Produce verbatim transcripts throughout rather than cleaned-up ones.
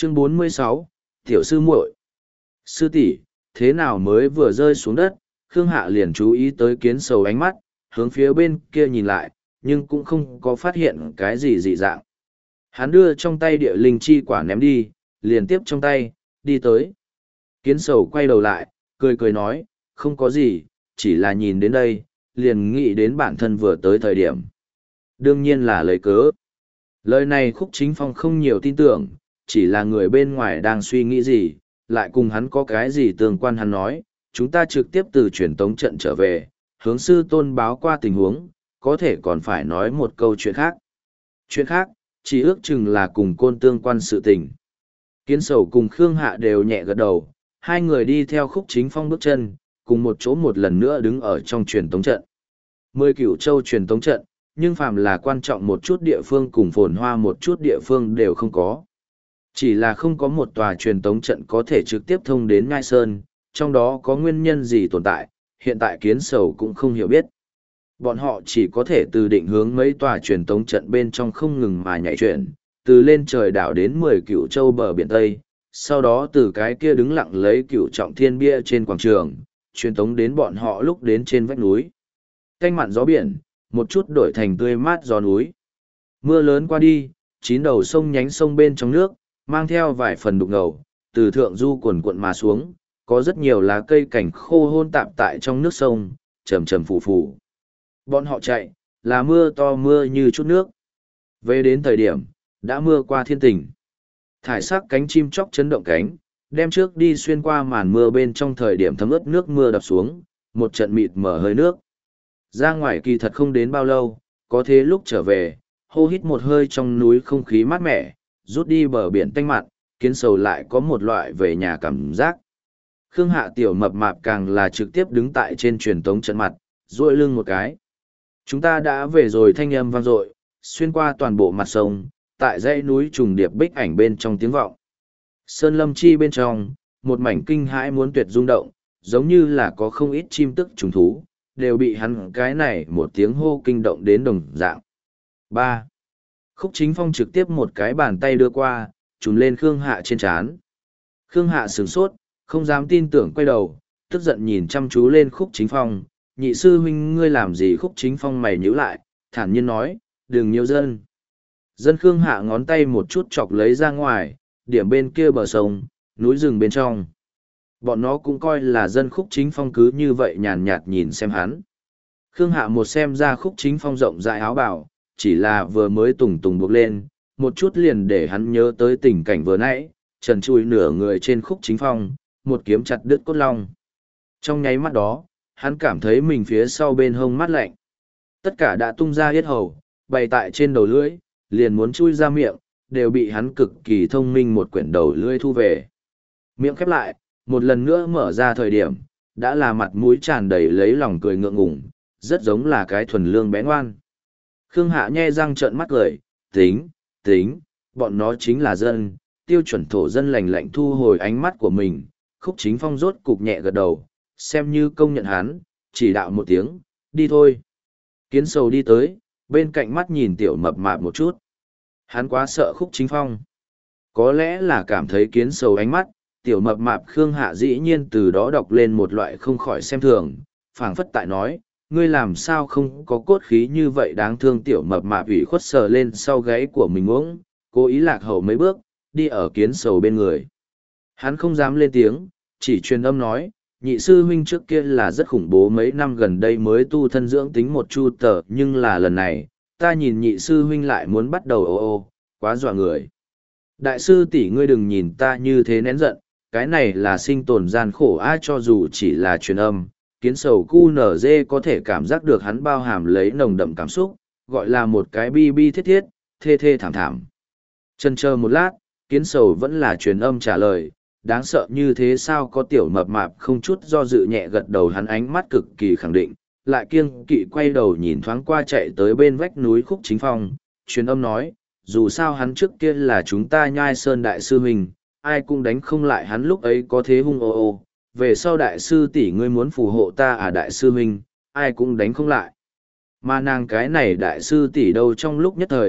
Chương bốn mươi sáu, Tiểu sư muội. Sư tỷ, thế nào mới vừa rơi xuống đất, Khương Hạ liền chú ý tới kiến sầu ánh mắt, hướng phía bên kia nhìn lại, nhưng cũng không có phát hiện cái gì dị dạng. Hắn đưa trong tay địa linh chi quả ném đi, liền tiếp trong tay, đi tới. Kiến sầu quay đầu lại, cười cười nói, không có gì, chỉ là nhìn đến đây, liền nghĩ đến bản thân vừa tới thời điểm. Đương nhiên là lấy cớ. Lời này Khúc Chính Phong không nhiều tin tưởng, chỉ là người bên ngoài đang suy nghĩ gì, lại cùng hắn có cái gì tương quan. Hắn nói, chúng ta trực tiếp từ truyền tống trận trở về, hướng sư tôn báo qua tình huống, có thể còn phải nói một câu chuyện khác. Chuyện khác, chỉ ước chừng là cùng côn tương quan sự tình. Kiến sầu cùng Khương Hạ đều nhẹ gật đầu, hai người đi theo Khúc Chính Phong bước chân, cùng một chỗ một lần nữa đứng ở trong truyền tống trận. Mười cửu châu truyền tống trận, nhưng phàm là quan trọng một chút địa phương cùng phồn hoa một chút địa phương đều không có. Chỉ là không có một tòa truyền tống trận có thể trực tiếp thông đến Ngai Sơn, trong đó có nguyên nhân gì tồn tại, hiện tại kiến sầu cũng không hiểu biết. Bọn họ chỉ có thể từ định hướng mấy tòa truyền tống trận bên trong không ngừng mà nhảy chuyển, từ lên trời đảo đến mười cửu châu bờ biển Tây, sau đó từ cái kia đứng lặng lấy cửu trọng thiên bia trên quảng trường, truyền tống đến bọn họ lúc đến trên vách núi. Canh mặn gió biển, một chút đổi thành tươi mát gió núi. Mưa lớn qua đi, chín đầu sông nhánh sông bên trong nước, mang theo vài phần đục ngầu, từ thượng du cuồn cuộn mà xuống, có rất nhiều lá cây cảnh khô hôn tạp tại trong nước sông, trầm trầm phù phù. Bọn họ chạy, là mưa to mưa như chút nước. Về đến thời điểm, đã mưa qua thiên tình. Thải sắc cánh chim chóc chấn động cánh, đem trước đi xuyên qua màn mưa bên trong thời điểm thấm ướt nước mưa đập xuống, một trận mịt mở hơi nước. Ra ngoài kỳ thật không đến bao lâu, có thế lúc trở về, hô hít một hơi trong núi không khí mát mẻ, rút đi bờ biển tanh mặn, kiến sầu lại có một loại về nhà cảm giác. Khương Hạ tiểu mập mạp càng là trực tiếp đứng tại trên truyền tống trận mặt, duỗi lưng một cái. Chúng ta đã về rồi, thanh âm vang dội, xuyên qua toàn bộ mặt sông, tại dãy núi trùng điệp bích ảnh bên trong tiếng vọng. Sơn lâm chi bên trong, một mảnh kinh hãi muốn tuyệt rung động, giống như là có không ít chim tức trùng thú, đều bị hắn cái này một tiếng hô kinh động đến đồng dạng. Ba. Khúc Chính Phong trực tiếp một cái bàn tay đưa qua, trùm lên Khương Hạ trên trán. Khương Hạ sửng sốt, không dám tin tưởng quay đầu, tức giận nhìn chăm chú lên Khúc Chính Phong. Nhị sư huynh ngươi làm gì? Khúc Chính Phong mày nhíu lại, thản nhiên nói, đừng nhiều dân. Dân Khương Hạ ngón tay một chút chọc lấy ra ngoài, điểm bên kia bờ sông, núi rừng bên trong. Bọn nó cũng coi là dân. Khúc Chính Phong cứ như vậy nhàn nhạt nhìn xem hắn. Khương Hạ một xem ra Khúc Chính Phong rộng rãi áo bào, chỉ là vừa mới tùng tùng buộc lên, một chút liền để hắn nhớ tới tình cảnh vừa nãy, trần trụi nửa người trên Khúc Chính Phong, một kiếm chặt đứt cốt long. Trong nháy mắt đó, hắn cảm thấy mình phía sau bên hông mát lạnh. Tất cả đã tung ra yết hầu, bày tại trên đầu lưỡi, liền muốn chui ra miệng, đều bị hắn cực kỳ thông minh một quyển đầu lưỡi thu về. Miệng khép lại, một lần nữa mở ra thời điểm, đã là mặt mũi tràn đầy lấy lòng cười ngượng ngùng, rất giống là cái thuần lương bé ngoan. Khương Hạ nhe răng trợn mắt cười, tính, tính, bọn nó chính là dân, tiêu chuẩn thổ dân lành lạnh. Thu hồi ánh mắt của mình, Khúc Chính Phong rốt cục nhẹ gật đầu, xem như công nhận hắn, chỉ đạo một tiếng, đi thôi. Kiến sầu đi tới, bên cạnh mắt nhìn tiểu mập mạp một chút. Hắn quá sợ Khúc Chính Phong. Có lẽ là cảm thấy kiến sầu ánh mắt, tiểu mập mạp Khương Hạ dĩ nhiên từ đó đọc lên một loại không khỏi xem thường, phảng phất tại nói, ngươi làm sao không có cốt khí như vậy. Đáng thương tiểu mập mạp ủy khuất sờ lên sau gáy của mình uống, cố ý lạc hậu mấy bước, đi ở kiến sầu bên người. Hắn không dám lên tiếng, chỉ truyền âm nói, nhị sư huynh trước kia là rất khủng bố, mấy năm gần đây mới tu thân dưỡng tính một chu tờ, nhưng là lần này, ta nhìn nhị sư huynh lại muốn bắt đầu ô ô, quá dọa người. Đại sư tỷ ngươi đừng nhìn ta như thế nén giận, cái này là sinh tồn gian khổ ai, cho dù chỉ là truyền âm, kiến sầu cu nở dê có thể cảm giác được hắn bao hàm lấy nồng đậm cảm xúc, gọi là một cái bi bi thiết thiết, thê thê thảm thảm. Chần chờ một lát, kiến sầu vẫn là truyền âm trả lời, đáng sợ như thế sao? Có tiểu mập mạp không chút do dự nhẹ gật đầu, hắn ánh mắt cực kỳ khẳng định, lại kiêng kỵ quay đầu nhìn thoáng qua chạy tới bên vách núi Khúc Chính Phong, truyền âm nói, dù sao hắn trước kia là chúng ta Nhai Sơn đại sư huynh, ai cũng đánh không lại hắn lúc ấy có thế hung ô ô, về sau đại sư tỷ ngươi muốn phù hộ ta à đại sư huynh, ai cũng đánh không lại. Mà nàng cái này đại sư tỷ đâu trong lúc nhất thời,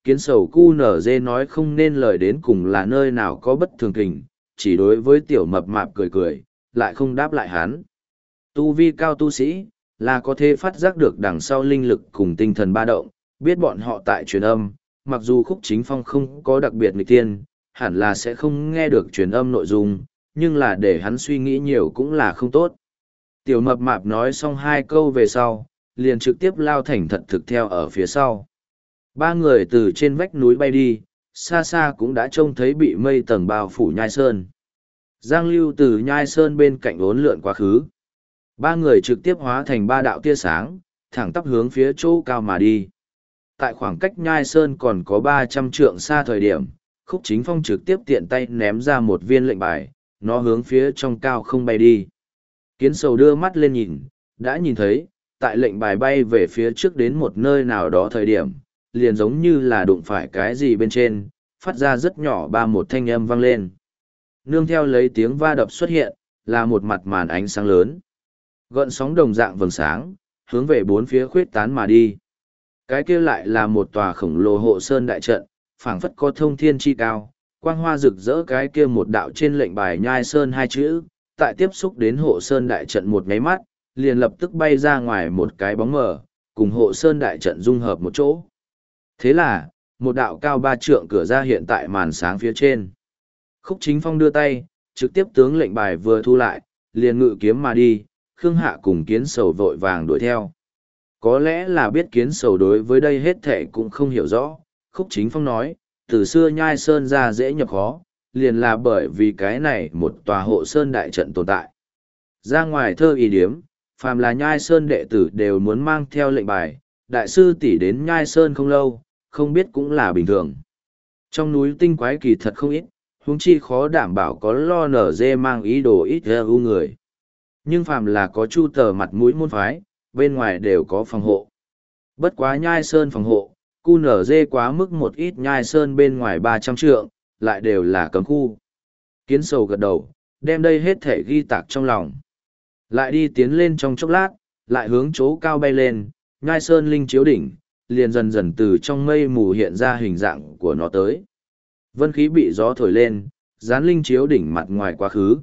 kiến sầu cu nở dê nói không nên lời đến cùng là nơi nào có bất thường kình, chỉ đối với tiểu mập mạp cười cười, lại không đáp lại hắn. Tu vi cao tu sĩ, là có thể phát giác được đằng sau linh lực cùng tinh thần ba động, biết bọn họ tại truyền âm, mặc dù Khúc Chính Phong không có đặc biệt nghịch tiên, hẳn là sẽ không nghe được truyền âm nội dung, nhưng là để hắn suy nghĩ nhiều cũng là không tốt. Tiểu mập mạp nói xong hai câu về sau, liền trực tiếp lao thành thật thực theo ở phía sau. Ba người từ trên vách núi bay đi, xa xa cũng đã trông thấy bị mây tầng bao phủ nhai sơn. Giang Lưu từ nhai sơn bên cạnh uốn lượn quá khứ. Ba người trực tiếp hóa thành ba đạo tia sáng, thẳng tắp hướng phía chỗ cao mà đi. Tại khoảng cách nhai sơn còn có ba trăm trượng xa thời điểm, Khúc Chính Phong trực tiếp tiện tay ném ra một viên lệnh bài, nó hướng phía trong cao không bay đi. Kiến sầu đưa mắt lên nhìn, đã nhìn thấy, tại lệnh bài bay về phía trước đến một nơi nào đó thời điểm, liền giống như là đụng phải cái gì bên trên, phát ra rất nhỏ ba một thanh âm vang lên. Nương theo lấy tiếng va đập xuất hiện, là một mặt màn ánh sáng lớn. Gợn sóng đồng dạng vầng sáng, hướng về bốn phía khuyết tán mà đi. Cái kia lại là một tòa khổng lồ hộ sơn đại trận, phảng phất có thông thiên chi cao, quang hoa rực rỡ cái kia một đạo trên lệnh bài nhai sơn hai chữ, tại tiếp xúc đến hộ sơn đại trận một nháy mắt, liền lập tức bay ra ngoài một cái bóng mờ, cùng hộ sơn đại trận dung hợp một chỗ. Thế là, một đạo cao ba trượng cửa ra hiện tại màn sáng phía trên. Khúc Chính Phong đưa tay, trực tiếp tướng lệnh bài vừa thu lại, liền ngự kiếm mà đi, Khương Hạ cùng Kiến Sầu vội vàng đuổi theo. Có lẽ là biết Kiến Sầu đối với đây hết thệ cũng không hiểu rõ, Khúc Chính Phong nói, từ xưa nhai sơn ra dễ nhập khó, liền là bởi vì cái này một tòa hộ sơn đại trận tồn tại. Ra ngoài thơ ý điếm, phàm là nhai sơn đệ tử đều muốn mang theo lệnh bài, đại sư tỷ đến nhai sơn không lâu, không biết cũng là bình thường. Trong núi tinh quái kỳ thật không ít, huống chi khó đảm bảo có lo nở dê mang ý đồ ít ra ưu người. Nhưng phàm là có chu tờ mặt mũi môn phái, bên ngoài đều có phòng hộ. Bất quá nhai sơn phòng hộ, cu nở dê quá mức một ít nhai sơn bên ngoài ba trăm trượng, lại đều là cấm khu. Kiến Sầu gật đầu, đem đây hết thể ghi tạc trong lòng. Lại đi tiến lên trong chốc lát, lại hướng chỗ cao bay lên, nhai sơn linh chiếu đỉnh, liền dần dần từ trong mây mù hiện ra hình dạng của nó tới. Vân khí bị gió thổi lên, dán linh chiếu đỉnh mặt ngoài quá khứ.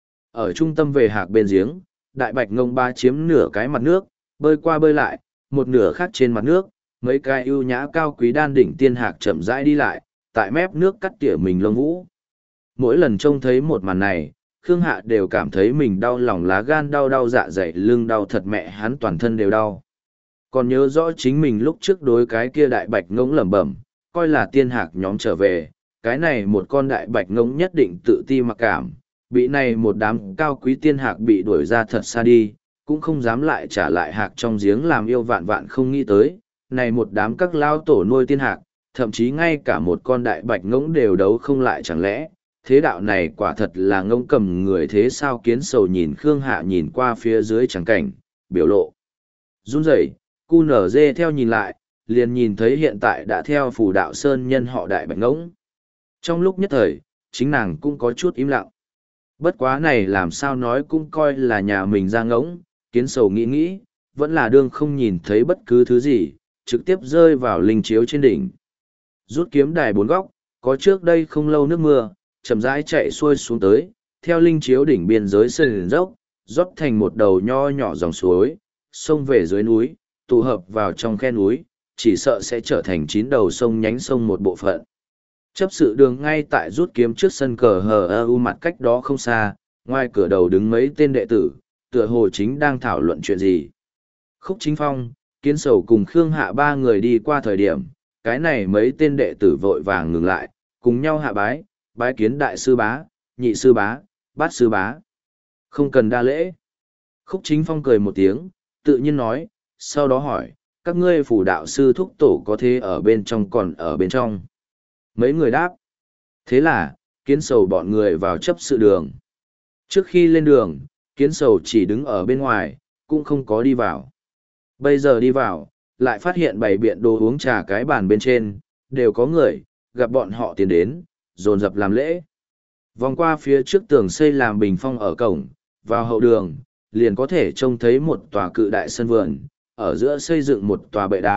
Ở trung tâm về hạc bên giếng, đại bạch ngông ba chiếm nửa cái mặt nước, bơi qua bơi lại, một nửa khác trên mặt nước, mấy cái ưu nhã cao quý đan đỉnh tiên hạc chậm rãi đi lại, tại mép nước cắt tỉa mình lông vũ. Mỗi lần trông thấy một màn này, Khương Hạ đều cảm thấy mình đau lòng lá gan đau đau dạ dày lưng đau thật mẹ hắn toàn thân đều đau. Còn nhớ rõ chính mình lúc trước đối cái kia đại bạch ngỗng lẩm bẩm, coi là tiên hạc nhóm trở về, cái này một con đại bạch ngỗng nhất định tự ti mặc cảm, bị này một đám cao quý tiên hạc bị đuổi ra thật xa đi, cũng không dám lại trả lại hạc trong giếng làm yêu vạn vạn không nghĩ tới, này một đám các lao tổ nuôi tiên hạc, thậm chí ngay cả một con đại bạch ngỗng đều đấu không lại chẳng lẽ, thế đạo này quả thật là ngỗng cầm người thế sao. Kiến Sầu nhìn Khương Hạ nhìn qua phía dưới trắng cảnh, biểu lộ. Run rẩy, cu nở dê theo nhìn lại, liền nhìn thấy hiện tại đã theo phù đạo sơn nhân họ đại bạch ngỗng. Trong lúc nhất thời, chính nàng cũng có chút im lặng. Bất quá này làm sao nói cũng coi là nhà mình ra ngỗng, Kiến Sầu nghĩ nghĩ, vẫn là đương không nhìn thấy bất cứ thứ gì, trực tiếp rơi vào linh chiếu trên đỉnh. Rút kiếm đài bốn góc, có trước đây không lâu nước mưa, chậm rãi chạy xuôi xuống tới, theo linh chiếu đỉnh biên giới sườn dốc, rót thành một đầu nho nhỏ dòng suối, xông về dưới núi, tụ hợp vào trong khe núi, chỉ sợ sẽ trở thành chín đầu sông nhánh sông một bộ phận. Chấp sự đường ngay tại rút kiếm trước sân cờ hờ ơ u mặt cách đó không xa, ngoài cửa đầu đứng mấy tên đệ tử, tựa hồ chính đang thảo luận chuyện gì. Khúc Chính Phong, Kiến Sầu cùng Khương Hạ ba người đi qua thời điểm, cái này mấy tên đệ tử vội vàng ngừng lại, cùng nhau hạ bái, bái kiến đại sư bá, nhị sư bá, bát sư bá. Không cần đa lễ. Khúc Chính Phong cười một tiếng, tự nhiên nói, sau đó hỏi, các ngươi phủ đạo sư thúc tổ có thế ở bên trong còn ở bên trong. Mấy người đáp. Thế là, Kiến Sầu bọn người vào chấp sự đường. Trước khi lên đường, Kiến Sầu chỉ đứng ở bên ngoài, cũng không có đi vào. Bây giờ đi vào, lại phát hiện bày biện đồ uống trà cái bàn bên trên, đều có người, gặp bọn họ tiến đến, dồn dập làm lễ. Vòng qua phía trước tường xây làm bình phong ở cổng, vào hậu đường, liền có thể trông thấy một tòa cự đại sân vườn, ở giữa xây dựng một tòa bệ đá,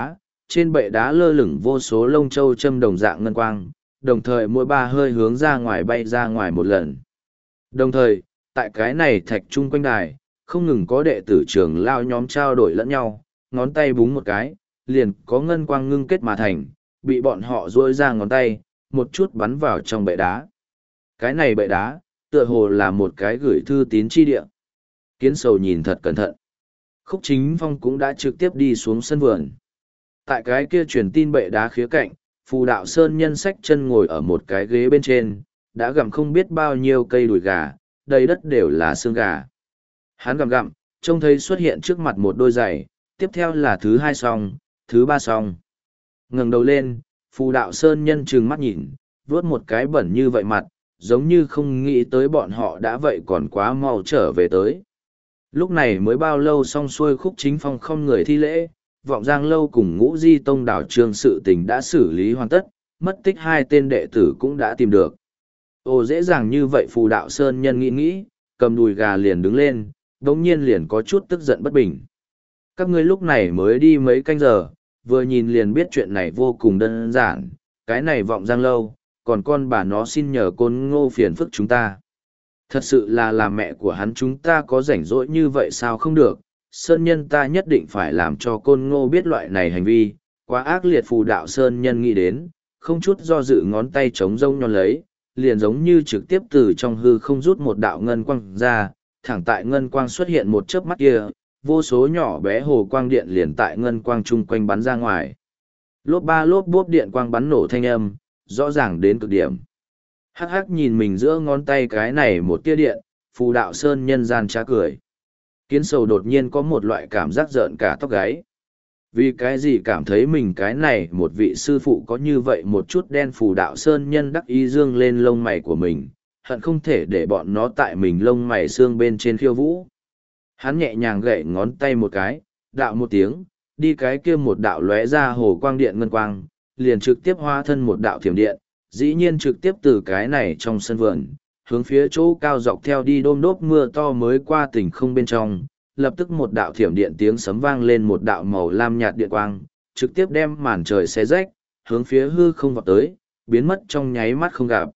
trên bệ đá lơ lửng vô số lông châu châm đồng dạng ngân quang, đồng thời mỗi ba hơi hướng ra ngoài bay ra ngoài một lần. Đồng thời, tại cái này thạch trung quanh đài, không ngừng có đệ tử trường lao nhóm trao đổi lẫn nhau, ngón tay búng một cái, liền có ngân quang ngưng kết mà thành, bị bọn họ duỗi ra ngón tay, một chút bắn vào trong bệ đá. Cái này bệ đá, tựa hồ là một cái gửi thư tín chi địa. Kiến sầu nhìn thật cẩn thận. Khúc Chính Phong cũng đã trực tiếp đi xuống sân vườn. Tại cái kia truyền tin bệ đá khía cạnh, Phù Đạo Sơn nhân sách chân ngồi ở một cái ghế bên trên, đã gặm không biết bao nhiêu cây đùi gà, đầy đất đều là xương gà. Hắn gặm gặm, trông thấy xuất hiện trước mặt một đôi giày, tiếp theo là thứ hai song, thứ ba song. Ngẩng đầu lên, Phù Đạo Sơn nhân trừng mắt nhìn, vuốt một cái bẩn như vậy mặt, giống như không nghĩ tới bọn họ đã vậy còn quá mau trở về tới. Lúc này mới bao lâu xong xuôi Khúc Chính Phong không người thi lễ, Vọng Giang Lâu cùng Ngũ Di Tông đảo trường sự tình đã xử lý hoàn tất, mất tích hai tên đệ tử cũng đã tìm được. Ồ, dễ dàng như vậy Phù Đạo Sơn nhân nghĩ nghĩ, cầm đùi gà liền đứng lên, đống nhiên liền có chút tức giận bất bình. Các ngươi lúc này mới đi mấy canh giờ, vừa nhìn liền biết chuyện này vô cùng đơn giản, cái này Vọng Giang Lâu, còn con bà nó xin nhờ Côn Ngô phiền phức chúng ta. Thật sự là làm mẹ của hắn chúng ta có rảnh rỗi như vậy sao không được, Sơn nhân ta nhất định phải làm cho Côn Ngô biết loại này hành vi, quá ác liệt. Phù Đạo Sơn nhân nghĩ đến, không chút do dự ngón tay chống rông nhon lấy, liền giống như trực tiếp từ trong hư không rút một đạo ngân quang ra, thẳng tại ngân quang xuất hiện một chớp mắt kia, vô số nhỏ bé hồ quang điện liền tại ngân quang chung quanh bắn ra ngoài. Lốp ba lốp bốp điện quang bắn nổ thanh âm, rõ ràng đến cực điểm. Hắc hắc nhìn mình giữa ngón tay cái này một tia điện, Phù Đạo Sơn nhân gian trá cười. Kiến sầu đột nhiên có một loại cảm giác rợn cả tóc gáy. Vì cái gì cảm thấy mình cái này một vị sư phụ có như vậy một chút đen. Phù Đạo Sơn nhân đắc ý dương lên lông mày của mình, hận không thể để bọn nó tại mình lông mày xương bên trên khiêu vũ. Hắn nhẹ nhàng gậy ngón tay một cái, đạo một tiếng, đi cái kia một đạo lóe ra hồ quang điện ngân quang, liền trực tiếp hóa thân một đạo thiểm điện, dĩ nhiên trực tiếp từ cái này trong sân vườn, hướng phía chỗ cao dọc theo đi đôm đốp mưa to mới qua tỉnh không bên trong, lập tức một đạo thiểm điện tiếng sấm vang lên, một đạo màu lam nhạt điện quang, trực tiếp đem màn trời xé rách, hướng phía hư không vọt tới, biến mất trong nháy mắt không gặp.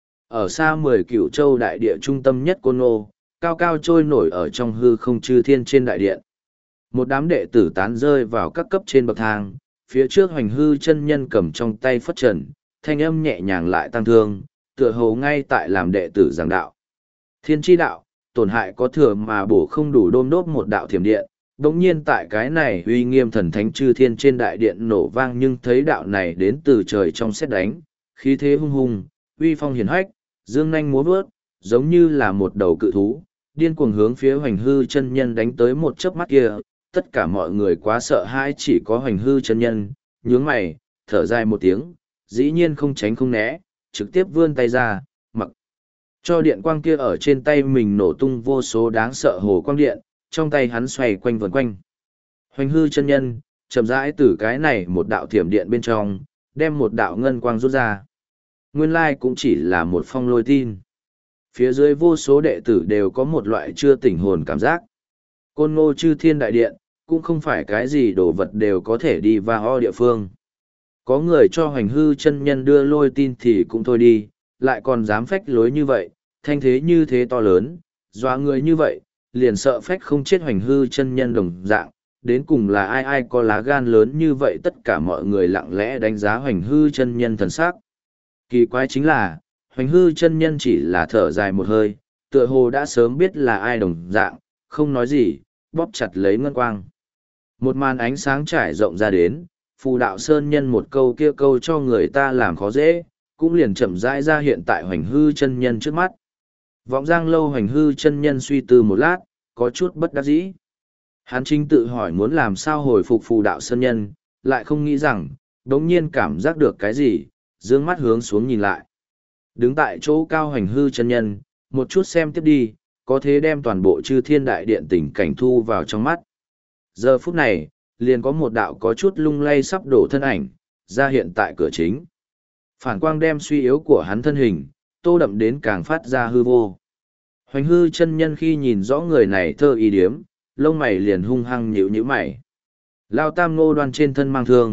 Ở xa mười cửu châu đại địa trung tâm nhất Côn Ngô, cao cao trôi nổi ở trong hư không chư thiên trên đại điện. Một đám đệ tử tán rơi vào các cấp trên bậc thang, phía trước Hoành Hư chân nhân cầm trong tay phất trần, thanh âm nhẹ nhàng lại tăng thương, tựa hồ ngay tại làm đệ tử giảng đạo. Thiên tri đạo, tổn hại có thừa mà bổ không đủ, đôm đốp một đạo thiểm điện, đống nhiên tại cái này uy nghiêm thần thánh chư thiên trên đại điện nổ vang, nhưng thấy đạo này đến từ trời trong sét đánh, khí thế hung hùng, uy phong hiển hách, dương nanh múa vớt, giống như là một đầu cự thú, điên cuồng hướng phía Hoành Hư chân nhân đánh tới. một chớp mắt kia, tất cả mọi người quá sợ hãi, chỉ có Hoành Hư chân nhân, nhướng mày, thở dài một tiếng, dĩ nhiên không tránh không né, trực tiếp vươn tay ra, mặc cho điện quang kia ở trên tay mình nổ tung vô số đáng sợ hồ quang điện, trong tay hắn xoay quanh vần quanh. Hoành Hư chân nhân, chậm rãi từ cái này một đạo thiểm điện bên trong, đem một đạo ngân quang rút ra. Nguyên lai cũng chỉ là một phong lôi tin. Phía dưới vô số đệ tử đều có một loại chưa tỉnh hồn cảm giác. Côn Ngô chư thiên đại điện, cũng không phải cái gì đồ vật đều có thể đi vào ho địa phương. Có người cho Hoành Hư chân nhân đưa lôi tin thì cũng thôi đi, lại còn dám phách lối như vậy, thanh thế như thế to lớn, dọa người như vậy, liền sợ phách không chết Hoành Hư chân nhân đồng dạng. Đến cùng là ai ai có lá gan lớn như vậy, tất cả mọi người lặng lẽ đánh giá Hoành Hư chân nhân thần sắc. Kỳ quái chính là, Hoành Hư chân nhân chỉ là thở dài một hơi, tựa hồ đã sớm biết là ai đồng dạng, không nói gì, bóp chặt lấy ngân quang. Một màn ánh sáng trải rộng ra đến, Phù Đạo Sơn nhân một câu kia câu cho người ta làm khó dễ, cũng liền chậm rãi ra hiện tại Hoành Hư chân nhân trước mắt. Vọng Giang Lâu Hoành Hư chân nhân suy tư một lát, có chút bất đắc dĩ. Hắn chính tự hỏi muốn làm sao hồi phục Phù Đạo Sơn nhân, lại không nghĩ rằng, đống nhiên cảm giác được cái gì, dương mắt hướng xuống nhìn lại. Đứng tại chỗ cao Hoành Hư chân nhân, một chút xem tiếp đi, có thế đem toàn bộ chư thiên đại điện tình cảnh thu vào trong mắt. Giờ phút này, liền có một đạo có chút lung lay sắp đổ thân ảnh, ra hiện tại cửa chính. Phản quang đem suy yếu của hắn thân hình, tô đậm đến càng phát ra hư vô. Hoành Hư chân nhân khi nhìn rõ người này thơ ý điếm, lông mày liền hung hăng nhíu nhíu mày. Lao Tam Ngô Đoan trên thân mang thương,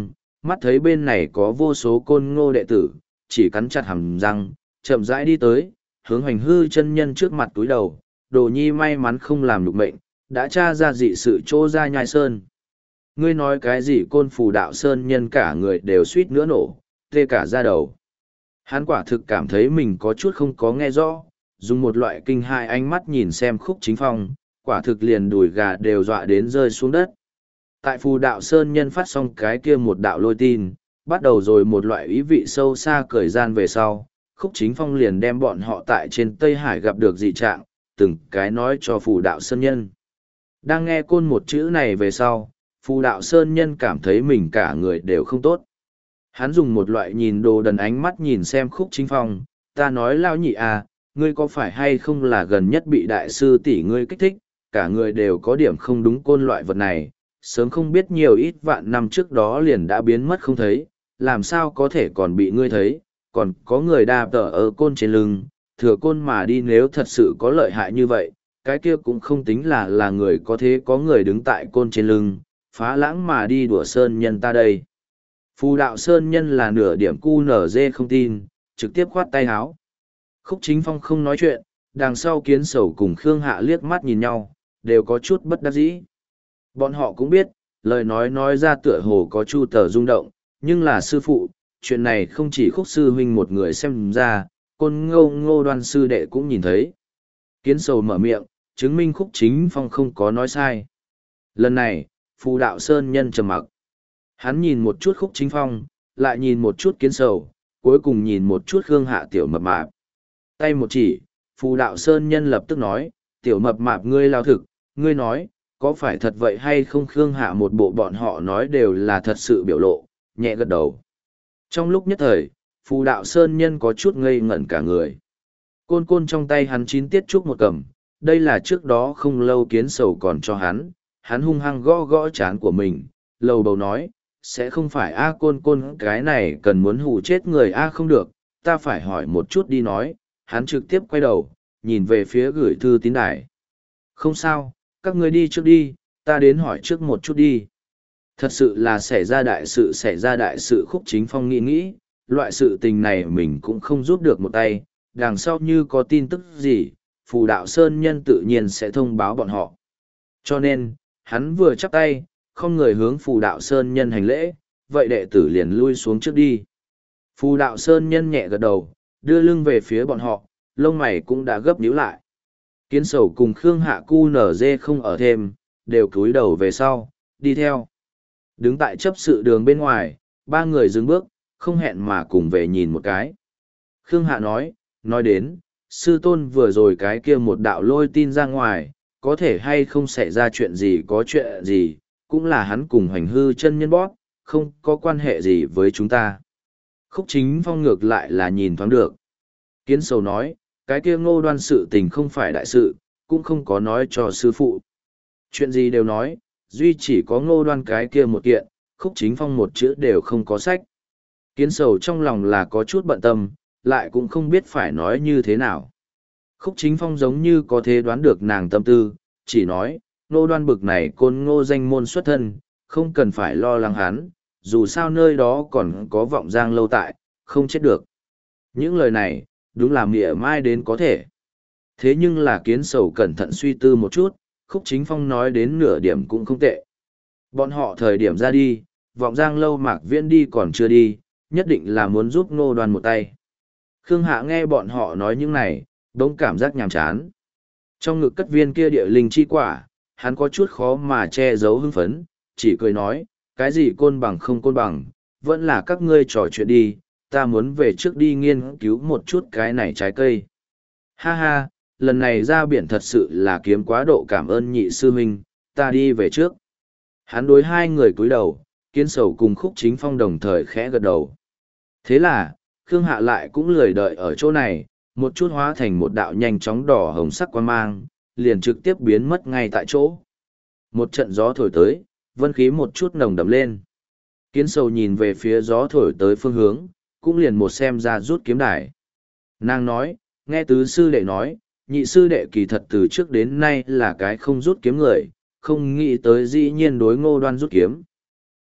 mắt thấy bên này có vô số côn ngô đệ tử, chỉ cắn chặt hàm răng, chậm rãi đi tới, hướng Hoành Hư chân nhân trước mặt túi đầu, Đồ Nhi may mắn không làm nhục mệnh, đã tra ra dị sự chỗ ra nhai sơn. Ngươi nói cái gì côn phù đạo sơn nhân cả người đều suýt nữa nổ, tê cả da đầu. Hắn quả thực cảm thấy mình có chút không có nghe rõ, dùng một loại kinh hai ánh mắt nhìn xem Khúc Chính Phong, quả thực liền đùi gà đều dọa đến rơi xuống đất. Tại phù đạo sơn nhân phát xong cái kia một đạo lôi tin, bắt đầu rồi một loại ý vị sâu xa cởi gian về sau, Khúc Chính Phong liền đem bọn họ tại trên Tây Hải gặp được dị trạng, từng cái nói cho phù đạo sơn nhân. Đang nghe côn một chữ này về sau, phù đạo sơn nhân cảm thấy mình cả người đều không tốt. Hắn dùng một loại nhìn đồ đần ánh mắt nhìn xem Khúc Chính Phong, ta nói lao nhị à, ngươi có phải hay không là gần nhất bị đại sư tỷ ngươi kích thích, cả người đều có điểm không đúng côn loại vật này, sớm không biết nhiều ít vạn năm trước đó liền đã biến mất không thấy, làm sao có thể còn bị ngươi thấy, còn có người đa tở ở côn trên lưng, thừa côn mà đi nếu thật sự có lợi hại như vậy, cái kia cũng không tính là là người có thế có người đứng tại côn trên lưng, phá lãng mà đi đùa sơn nhân ta đây. Phù đạo sơn nhân là nửa điểm cu nở dê không tin, trực tiếp khoát tay háo. Khúc Chính Phong không nói chuyện, đằng sau Kiến Sầu cùng Khương Hạ liếc mắt nhìn nhau, đều có chút bất đắc dĩ. Bọn họ cũng biết, lời nói nói ra tựa hồ có chu tờ rung động, nhưng là sư phụ, chuyện này không chỉ Khúc sư huynh một người xem ra, côn ngô ngô đoan sư đệ cũng nhìn thấy. Kiến Sầu mở miệng, chứng minh Khúc Chính Phong không có nói sai. Lần này, phù đạo sơn nhân trầm mặc. Hắn nhìn một chút Khúc Chính Phong, lại nhìn một chút Kiến Sầu, cuối cùng nhìn một chút Khương Hạ tiểu mập mạp. Tay một chỉ, phù đạo sơn nhân lập tức nói, tiểu mập mạp ngươi lao thực, ngươi nói, có phải thật vậy hay không? Khương Hạ một bộ bọn họ nói đều là thật sự biểu lộ, nhẹ gật đầu. Trong lúc nhất thời, phù đạo sơn nhân có chút ngây ngẩn cả người. Côn côn trong tay hắn chín tiết trúc một cầm, đây là trước đó không lâu Kiến Sầu còn cho hắn, hắn hung hăng gõ gõ trán của mình, lầu bầu nói, sẽ không phải a côn côn cái này cần muốn hù chết người a không được, ta phải hỏi một chút đi nói, hắn trực tiếp quay đầu, nhìn về phía gửi thư tín đài. Không sao, các ngươi đi trước đi, ta đến hỏi trước một chút đi. Thật sự là xảy ra đại sự xảy ra đại sự. Khúc Chính Phong nghĩ nghĩ, loại sự tình này mình cũng không giúp được một tay, đằng sau như có tin tức gì, phù đạo sơn nhân tự nhiên sẽ thông báo bọn họ. Cho nên, hắn vừa chắp tay, không người hướng phù đạo sơn nhân hành lễ, vậy đệ tử liền lui xuống trước đi. Phù đạo sơn nhân nhẹ gật đầu, đưa lưng về phía bọn họ, lông mày cũng đã gấp nhíu lại. Kiến Sầu cùng Khương Hạ cu nở dê không ở thêm, đều cúi đầu về sau, đi theo. Đứng tại chấp sự đường bên ngoài, ba người dừng bước, không hẹn mà cùng về nhìn một cái. Khương Hạ nói, nói đến, sư tôn vừa rồi cái kia một đạo lôi tin ra ngoài, có thể hay không xảy ra chuyện gì có chuyện gì, cũng là hắn cùng Hoành Hư chân nhân bóp, không có quan hệ gì với chúng ta. Khúc Chính Phong ngược lại là nhìn thoáng được. Kiến Sầu nói, cái kia ngô đoan sự tình không phải đại sự, cũng không có nói cho sư phụ. Chuyện gì đều nói, duy chỉ có ngô đoan cái kia một kiện, Khúc Chính Phong một chữ đều không có sách. Kiến Sầu trong lòng là có chút bận tâm, lại cũng không biết phải nói như thế nào. Khúc Chính Phong giống như có thể đoán được nàng tâm tư, chỉ nói, ngô đoan bực này côn ngô danh môn xuất thân, không cần phải lo lắng hắn, dù sao nơi đó còn có vọng giang lâu tại, không chết được. Những lời này, đúng là mỉa mai đến có thể. Thế nhưng là Kiến Sầu cẩn thận suy tư một chút, Khúc Chính Phong nói đến nửa điểm cũng không tệ. Bọn họ thời điểm ra đi, vọng giang lâu Mạc Viễn đi còn chưa đi, nhất định là muốn giúp Ngô Đoan một tay. Khương Hạ nghe bọn họ nói những này, đống cảm giác nhàm chán. Trong ngực cất viên kia địa linh chi quả, hắn có chút khó mà che giấu hưng phấn, chỉ cười nói, cái gì côn bằng không côn bằng, vẫn là các ngươi trò chuyện đi, ta muốn về trước đi nghiên cứu một chút cái này trái cây. Ha ha, lần này ra biển thật sự là kiếm quá độ, cảm ơn nhị sư huynh, ta đi về trước. Hắn đối hai người cúi đầu, Kiến Sầu cùng Khúc Chính Phong đồng thời khẽ gật đầu. Thế là, Khương Hạ lại cũng lười đợi ở chỗ này, một chút hóa thành một đạo nhanh chóng đỏ hồng sắc quang mang, liền trực tiếp biến mất ngay tại chỗ. Một trận gió thổi tới, vân khí một chút nồng đậm lên. Kiến Sầu nhìn về phía gió thổi tới phương hướng, cũng liền một xem ra rút kiếm đài. Nàng nói, nghe tứ sư đệ nói, nhị sư đệ kỳ thật từ trước đến nay là cái không rút kiếm người, không nghĩ tới dĩ nhiên đối Ngô Đoan rút kiếm.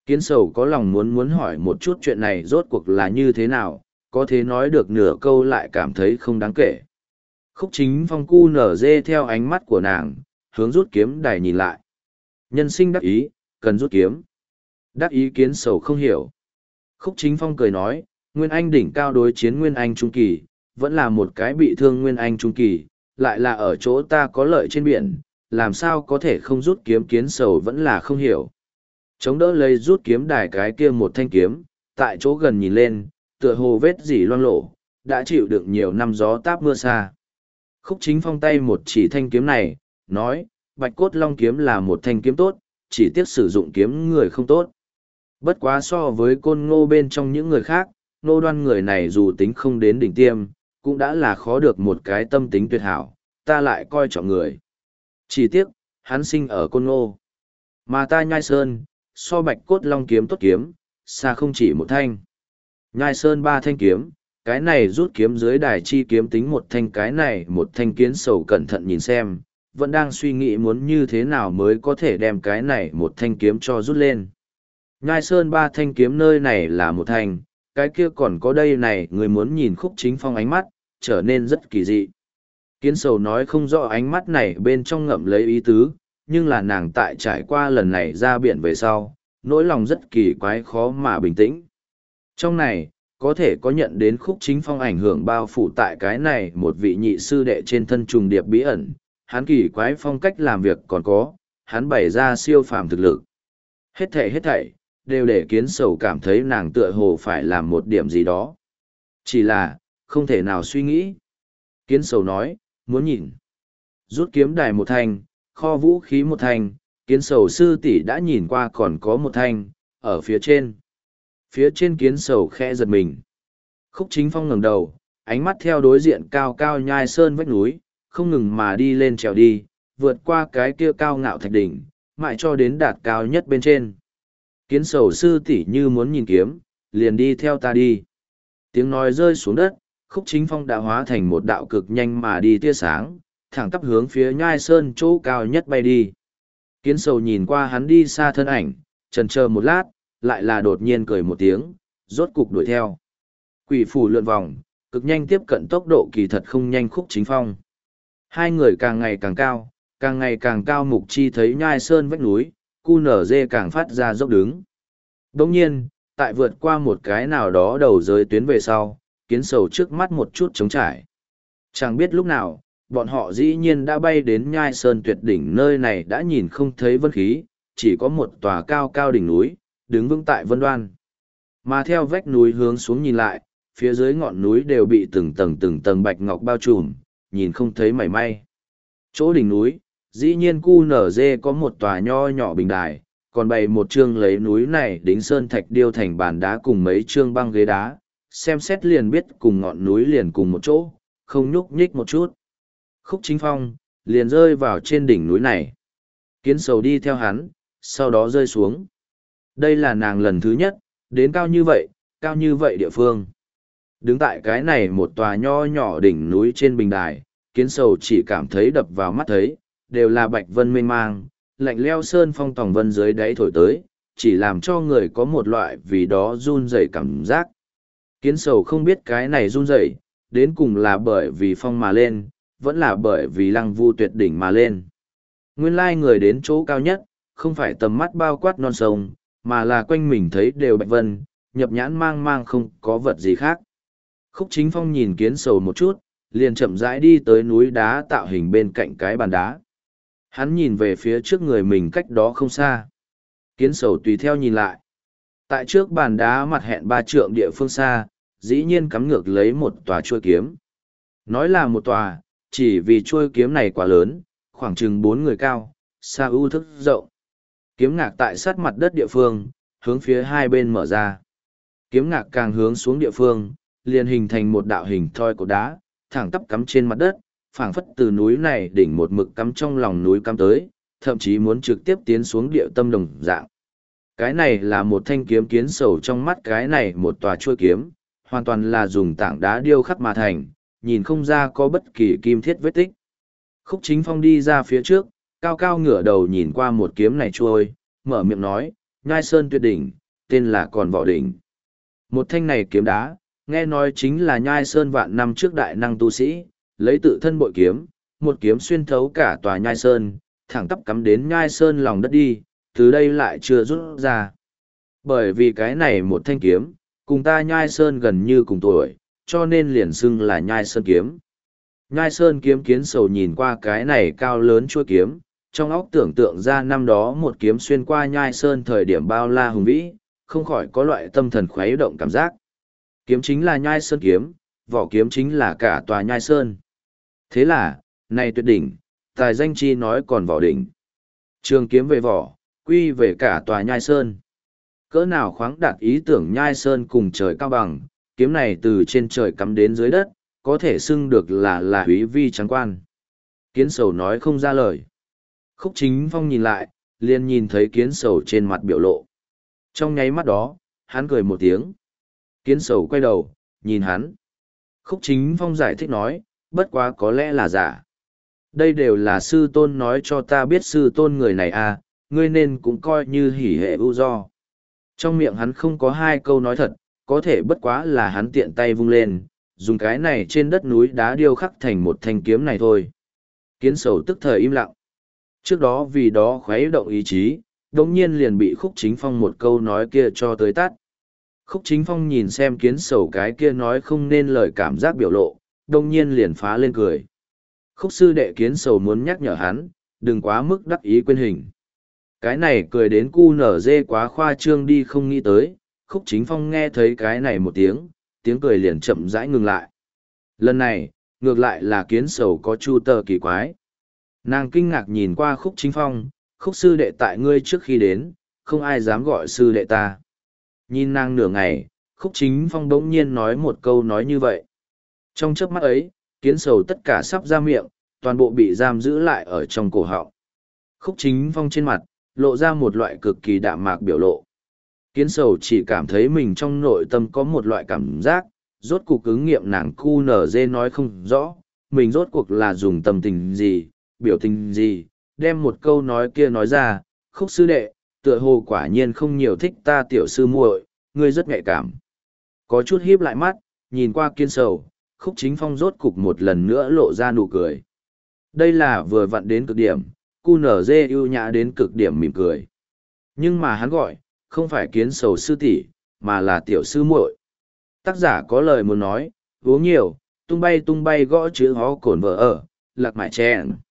Kiến sầu có lòng muốn muốn hỏi một chút chuyện này rốt cuộc là như thế nào, có thể nói được nửa câu lại cảm thấy không đáng kể. Khúc Chính Phong cu nở dê theo ánh mắt của nàng, hướng rút kiếm đài nhìn lại. Nhân sinh đắc ý, cần rút kiếm. Đắc ý kiến sầu không hiểu. Khúc Chính Phong cười nói, Nguyên Anh đỉnh cao đối chiến Nguyên Anh Trung Kỳ, vẫn là một cái bị thương Nguyên Anh Trung Kỳ, lại là ở chỗ ta có lợi trên biển, làm sao có thể không rút kiếm kiến sầu vẫn là không hiểu. Chống đỡ lấy rút kiếm đài cái kia một thanh kiếm, tại chỗ gần nhìn lên, tựa hồ vết dỉ loang lổ, đã chịu đựng nhiều năm gió táp mưa xa. Khúc Chính Phong tay một chỉ thanh kiếm này, nói, Bạch Cốt Long kiếm là một thanh kiếm tốt, chỉ tiếc sử dụng kiếm người không tốt. Bất quá so với Côn Ngô bên trong những người khác, Ngô Đoan người này dù tính không đến đỉnh tiêm, cũng đã là khó được một cái tâm tính tuyệt hảo, ta lại coi trọng người. Chỉ tiếc, hắn sinh ở Côn Ngô. Mà ta Nhai Sơn, so Bạch Cốt Long kiếm tốt kiếm, xa không chỉ một thanh. Nhai Sơn ba thanh kiếm, cái này rút kiếm dưới đài chi kiếm tính một thanh, cái này một thanh kiến sầu cẩn thận nhìn xem, vẫn đang suy nghĩ muốn như thế nào mới có thể đem cái này một thanh kiếm cho rút lên. Nhai Sơn ba thanh kiếm nơi này là một thanh, cái kia còn có đây này, người muốn nhìn Khúc Chính Phong ánh mắt, trở nên rất kỳ dị. Kiến sầu nói không rõ ánh mắt này bên trong ngậm lấy ý tứ, nhưng là nàng tại trải qua lần này ra biển về sau, nỗi lòng rất kỳ quái khó mà bình tĩnh. Trong này, có thể có nhận đến Khúc Chính Phong ảnh hưởng bao phủ tại cái này một vị nhị sư đệ trên thân trùng điệp bí ẩn, hắn kỳ quái phong cách làm việc còn có, hắn bày ra siêu phàm thực lực. Hết thảy hết thảy, đều để kiến sầu cảm thấy nàng tựa hồ phải làm một điểm gì đó. Chỉ là, không thể nào suy nghĩ. Kiến sầu nói, muốn nhìn. Rút kiếm đài một thanh, kho vũ khí một thanh, kiến sầu sư tỷ đã nhìn qua còn có một thanh, ở phía trên. Phía trên kiến sầu khẽ giật mình. Khúc Chính Phong ngẩng đầu, ánh mắt theo đối diện cao cao Nhai Sơn vách núi, không ngừng mà đi lên trèo đi, vượt qua cái kia cao ngạo thạch đỉnh, mãi cho đến đạt cao nhất bên trên. Kiến sầu sư tỷ như muốn nhìn kiếm, liền đi theo ta đi. Tiếng nói rơi xuống đất, Khúc Chính Phong đã hóa thành một đạo cực nhanh mà đi tia sáng, thẳng tắp hướng phía Nhai Sơn chỗ cao nhất bay đi. Kiến sầu nhìn qua hắn đi xa thân ảnh, chần chờ một lát, lại là đột nhiên cười một tiếng, rốt cục đuổi theo. Quỷ phủ lượn vòng, cực nhanh tiếp cận, tốc độ kỳ thật không nhanh Khúc Chính Phong. Hai người càng ngày càng cao, càng ngày càng cao, mục chi thấy Nhai Sơn vách núi, cu nở dê càng phát ra dốc đứng. Đồng nhiên, tại vượt qua một cái nào đó đầu giới tuyến về sau, kiến sầu trước mắt một chút trống trải. Chẳng biết lúc nào, bọn họ dĩ nhiên đã bay đến Nhai Sơn tuyệt đỉnh, nơi này đã nhìn không thấy vân khí, chỉ có một tòa cao cao đỉnh núi, đứng vững tại vân đoan. Mà theo vách núi hướng xuống nhìn lại, phía dưới ngọn núi đều bị từng tầng từng tầng bạch ngọc bao trùm, nhìn không thấy mảy may. Chỗ đỉnh núi, dĩ nhiên cu nở dê có một tòa nho nhỏ bình đài, còn bày một chương lấy núi này đính sơn thạch điêu thành bàn đá cùng mấy chương băng ghế đá, xem xét liền biết cùng ngọn núi liền cùng một chỗ, không nhúc nhích một chút. Khúc Chính Phong, liền rơi vào trên đỉnh núi này. Kiến sầu đi theo hắn, sau đó rơi xuống. Đây là nàng lần thứ nhất, đến cao như vậy, cao như vậy địa phương. Đứng tại cái này một tòa nho nhỏ đỉnh núi trên bình đài, kiến sầu chỉ cảm thấy đập vào mắt thấy, đều là bạch vân mênh mang, lạnh leo sơn phong tòng vân dưới đáy thổi tới, chỉ làm cho người có một loại vì đó run rẩy cảm giác. Kiến sầu không biết cái này run rẩy, đến cùng là bởi vì phong mà lên, vẫn là bởi vì lăng vu tuyệt đỉnh mà lên. Nguyên lai người đến chỗ cao nhất, không phải tầm mắt bao quát non sông, mà là quanh mình thấy đều bạch vân, nhập nhãn mang mang không có vật gì khác. Khúc Chính Phong nhìn kiến sầu một chút, liền chậm rãi đi tới núi đá tạo hình bên cạnh cái bàn đá. Hắn nhìn về phía trước người mình cách đó không xa. Kiến sầu tùy theo nhìn lại. Tại trước bàn đá mặt hẹn ba trượng địa phương xa, dĩ nhiên cắm ngược lấy một tòa chuôi kiếm. Nói là một tòa, chỉ vì chuôi kiếm này quá lớn, khoảng chừng bốn người cao, xa ưu thức rộng. Kiếm ngạc tại sát mặt đất địa phương, hướng phía hai bên mở ra. Kiếm ngạc càng hướng xuống địa phương, liền hình thành một đạo hình thoi của đá, thẳng tắp cắm trên mặt đất, phảng phất từ núi này đỉnh một mực cắm trong lòng núi cắm tới, thậm chí muốn trực tiếp tiến xuống địa tâm đồng dạng. Cái này là một thanh kiếm kiến sầu trong mắt, cái này một tòa chuôi kiếm, hoàn toàn là dùng tảng đá điêu khắc mà thành, nhìn không ra có bất kỳ kim thiết vết tích. Khúc Chính Phong đi ra phía trước, cao cao ngửa đầu nhìn qua một kiếm này trôi, mở miệng nói, nhai sơn tuyệt đỉnh, tên là còn võ đỉnh. Một thanh này kiếm đá, nghe nói chính là nhai sơn vạn năm trước đại năng tu sĩ, lấy tự thân bội kiếm, một kiếm xuyên thấu cả tòa nhai sơn, thẳng tắp cắm đến nhai sơn lòng đất đi, từ đây lại chưa rút ra. Bởi vì cái này một thanh kiếm, cùng ta nhai sơn gần như cùng tuổi, cho nên liền xưng là nhai sơn kiếm. Nhai sơn kiếm kiến sầu nhìn qua cái này cao lớn chuôi kiếm, trong óc tưởng tượng ra năm đó một kiếm xuyên qua nhai sơn thời điểm bao la hùng vĩ, không khỏi có loại tâm thần khuấy động cảm giác. Kiếm chính là nhai sơn kiếm, vỏ kiếm chính là cả tòa nhai sơn. Thế là, này tuyệt đỉnh, tài danh chi nói còn vỏ đỉnh. Trường kiếm về vỏ, quy về cả tòa nhai sơn. Cỡ nào khoáng đạt ý tưởng nhai sơn cùng trời cao bằng, kiếm này từ trên trời cắm đến dưới đất, có thể xưng được là là húy vi trắng quan. Kiến sầu nói không ra lời. Khúc Chính Phong nhìn lại, liền nhìn thấy kiến sầu trên mặt biểu lộ. Trong nháy mắt đó, hắn cười một tiếng. Kiến sầu quay đầu, nhìn hắn. Khúc Chính Phong giải thích nói, bất quá có lẽ là giả. Đây đều là sư tôn nói cho ta biết sư tôn người này à, ngươi nên cũng coi như hỉ hệ ưu do. Trong miệng hắn không có hai câu nói thật, có thể bất quá là hắn tiện tay vung lên, dùng cái này trên đất núi đá điêu khắc thành một thanh kiếm này thôi. Kiến sầu tức thời im lặng. Trước đó vì đó khuấy động ý chí, đồng nhiên liền bị Khúc Chính Phong một câu nói kia cho tới tắt. Khúc Chính Phong nhìn xem kiến sầu cái kia nói không nên lời cảm giác biểu lộ, đồng nhiên liền phá lên cười. Khúc sư đệ kiến sầu muốn nhắc nhở hắn, đừng quá mức đắc ý quên hình. Cái này cười đến cu nở dê quá khoa trương đi không nghĩ tới, Khúc Chính Phong nghe thấy cái này một tiếng, tiếng cười liền chậm rãi ngừng lại. Lần này, ngược lại là kiến sầu có chu tờ kỳ quái. Nàng kinh ngạc nhìn qua Khúc Chính Phong, Khúc sư đệ tại ngươi trước khi đến, không ai dám gọi sư đệ ta. Nhìn nàng nửa ngày, Khúc Chính Phong bỗng nhiên nói một câu nói như vậy. Trong chớp mắt ấy, kiến sầu tất cả sắp ra miệng, toàn bộ bị giam giữ lại ở trong cổ họng. Khúc Chính Phong trên mặt, lộ ra một loại cực kỳ đạm mạc biểu lộ. Kiến sầu chỉ cảm thấy mình trong nội tâm có một loại cảm giác, rốt cuộc ứng nghiệm nàng cu nở dê nói không rõ, mình rốt cuộc là dùng tâm tình gì, biểu tình gì, đem một câu nói kia nói ra, Khúc sư đệ, tựa hồ quả nhiên không nhiều thích ta tiểu sư muội, ngươi rất nhạy cảm. Có chút híp lại mắt, nhìn qua kiến sầu, Khúc Chính Phong rốt cục một lần nữa lộ ra nụ cười. Đây là vừa vặn đến cực điểm, cu nở dê ưu nhã đến cực điểm mỉm cười. Nhưng mà hắn gọi, không phải kiến sầu sư tỷ, mà là tiểu sư muội. Tác giả có lời muốn nói, uống nhiều, tung bay tung bay gõ chữ hó cổn vợ ở, lạc mại chèn.